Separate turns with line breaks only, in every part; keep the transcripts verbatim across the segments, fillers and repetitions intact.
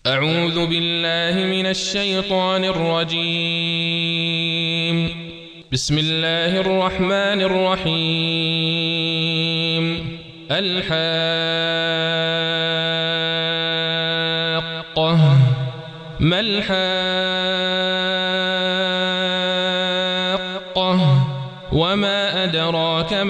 أعوذ بالله من الشيطان الرجيم. بسم الله الرحمن الرحيم. الحاقة ما الحاقة وما أدراك ما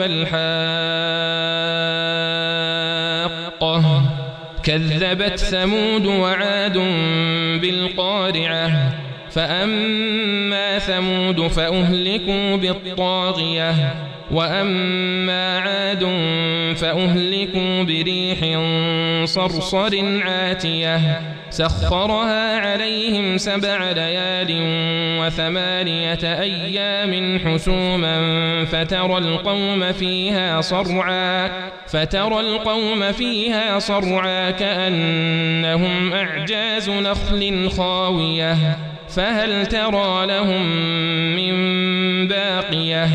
الحاقة كذبت ثمود وعاد بالقارعة فأما ثمود فأهلكوا بالطاغية وأما عاد فأهلكوا بريح صرصر عاتية سخرها عليهم سبع ليال وثمانية أيام حسوما فترى القوم فيها صرعا فترى القوم فيها صرعا كأنهم أعجاز نخل خاوية فهل ترى لهم من باقية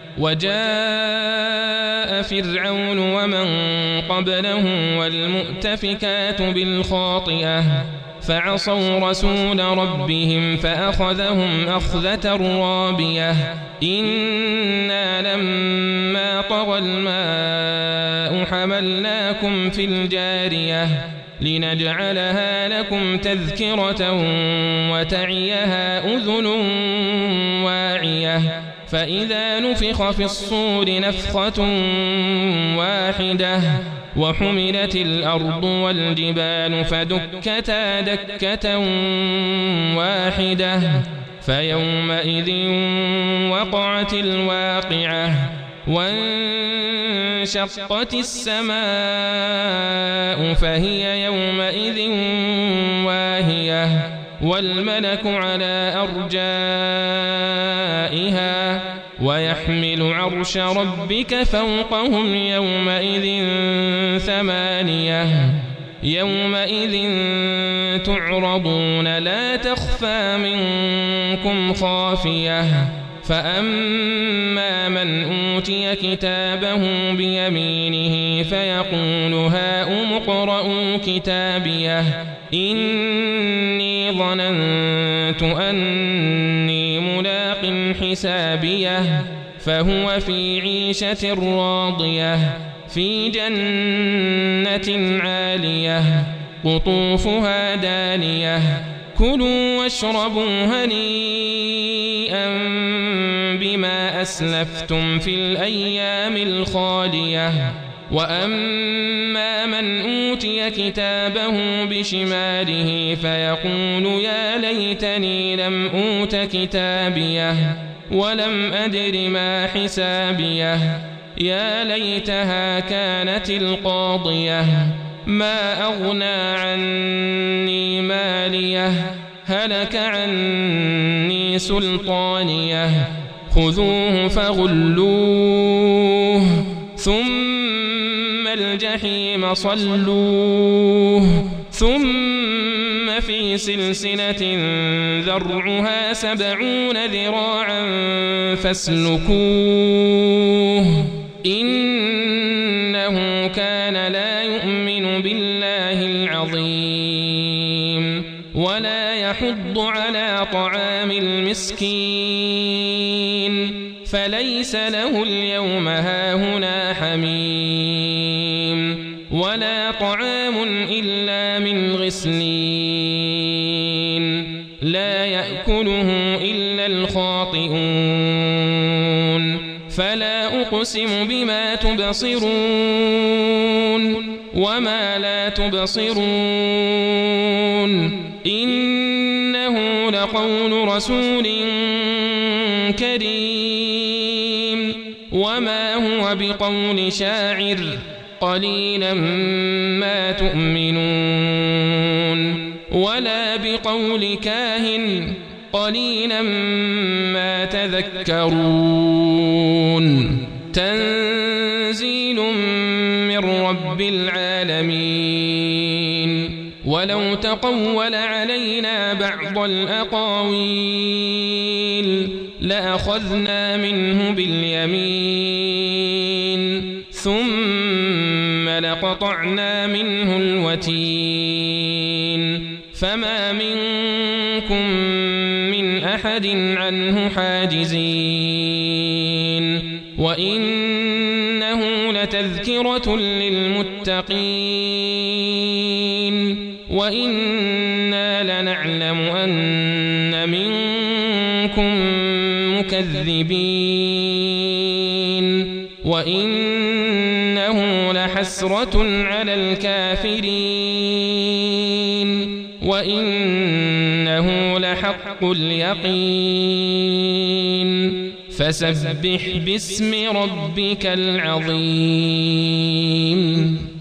وجاء فرعون ومن قبله والمؤتفكات بالخاطئة فعصوا رسول ربهم فأخذهم أخذة رابية إنا لما طغى الماء حملناكم في الجارية لنجعلها لكم تذكرة وتعيها أذن واعية فإذا نفخ في الصور نفخة واحدة وحملت الأرض والجبال فدكتا دكة واحدة فيومئذ وقعت الواقعة وانشقت السماء فهي يومئذ واهية والملك على أرجائها ويحمل عرش ربك فوقهم يومئذ ثمانية يومئذ تعرضون لا تخفى منكم خافية فأما من أوتي كتابه بيمينه فيقول هاؤم اقرءوا كتابيه إني ظننت أني ملاق حسابيه فهو في عيشة راضية في جنة عالية قطوفها دانية كلوا واشربوا هنيئا بما أسلفتم في الأيام الخالية وأما من أوتي كتابه بشماله فيقول يا ليتني لم أوت كتابيه ولم أدر ما حسابيه يا ليتها كانت القاضية ما أغنى عني ماليه هلك عني سلطانيه خذوه فغلوه ثم الجحيم صلوه ثم في سلسلة ذرعها سبعون ذراعا فاسلكوه إنه كان لا يؤمن بالله العظيم ولا يحض على طعام المسكين فليس له اليوم هاهنا حميم ولا طعام إلا من غسلين لا يأكله إلا الخاطئون فلا أقسم بما تبصرون وما لا تبصرون إنه لقول رسول كريم وما هو بقول شاعر قليلا ما تؤمنون ولا بقول كاهن قليلا ما تذكرون تنزيل من رب العالمين ولو تقول علينا بعض الأقاويل لأخذنا منه باليمين ثم لقطعنا منه الوتين فما منكم من أحد عنه حاجزين وإنه لتذكرة للمتقين وإنا لنعلم أن منكم مكذبين وإنه لحسرة على الكافرين وإنه لحق اليقين فسبح باسم ربك العظيم.